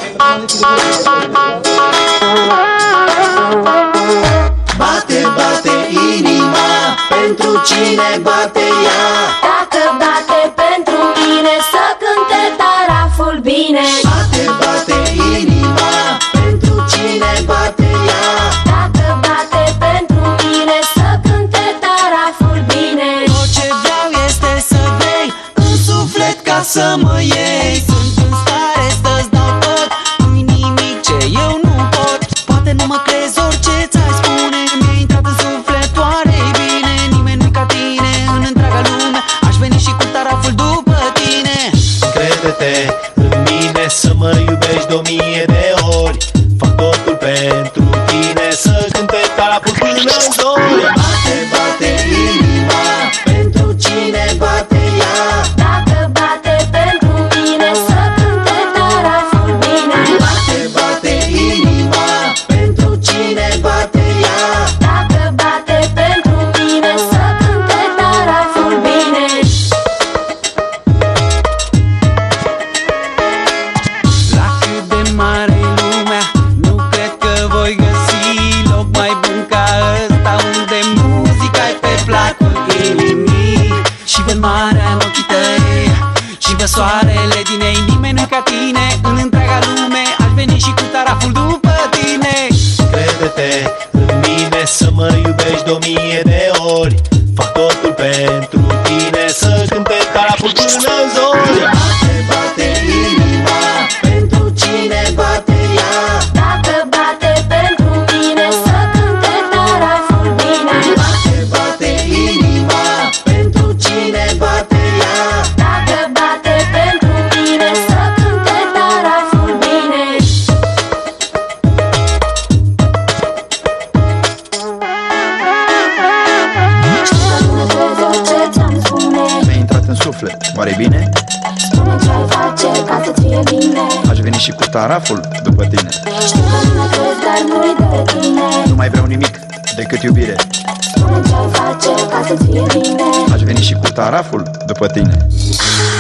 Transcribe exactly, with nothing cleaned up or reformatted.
Bate, bate inima, pentru cine bate ea? Dacă bate pentru mine, să cânte taraful bine. Bate, bate inima, pentru cine bate ea? Dacă bate pentru mine, să cânte taraful bine. Tot ce vreau este să vrei în suflet ca să mă iei. Sunt în stare să-ți dau tot, nu-i nimic ce eu nu pot. Poate nu mă crezi orice ți-ai spune, mi-a intrat în suflet oare-i bine. Nimeni nu-i ca tine în întreaga lume, aș veni și cu taraful după tine. Crede-te în mine să mă iubești de o mie de ori. Fac totul pentru tine, să cânte taraful până în zori. Bate, bate inima, pentru cine bate ea? Dacă bate pentru mine, să cânte taraful bine. Bate, bate inima, pentru cine bate ea? Dacă bate pentru mine, să cânte taraful bine. La cât de mare-i lumea, nu cred că voi găsi loc mai bun ca ăsta, unde muzica-i pe placul inimii. Și văd marea în ochii tăi, și văd soarele din ei. Nimeni nu-i ca tine în întreaga lume, aș veni și cu taraful după tine. Crede-te în mine să mă iubești de o mie de ori. Fac totul pentru tine, să cânte taraful până în zori. Bate, bate inima, pentru cine bate ea? Dacă bate pentru mine, să cânte taraful bine. Bate, bate inima, pentru cine bate ea? Dacă bate pentru mine, să cânte taraful bine. Știu că nu ne crezi orice ți-am spune. Mi-a intrat în suflet, oare bine? Spune ce-ai face ca să-ți fie bine. Aș veni și cu taraful după tine. Știu că nu ne crezi, dar nu-i de tine. Nu mai vreau nimic decât iubire. Spune ce-ai face ca să-ți fie bine. Aș veni și cu taraful după tine.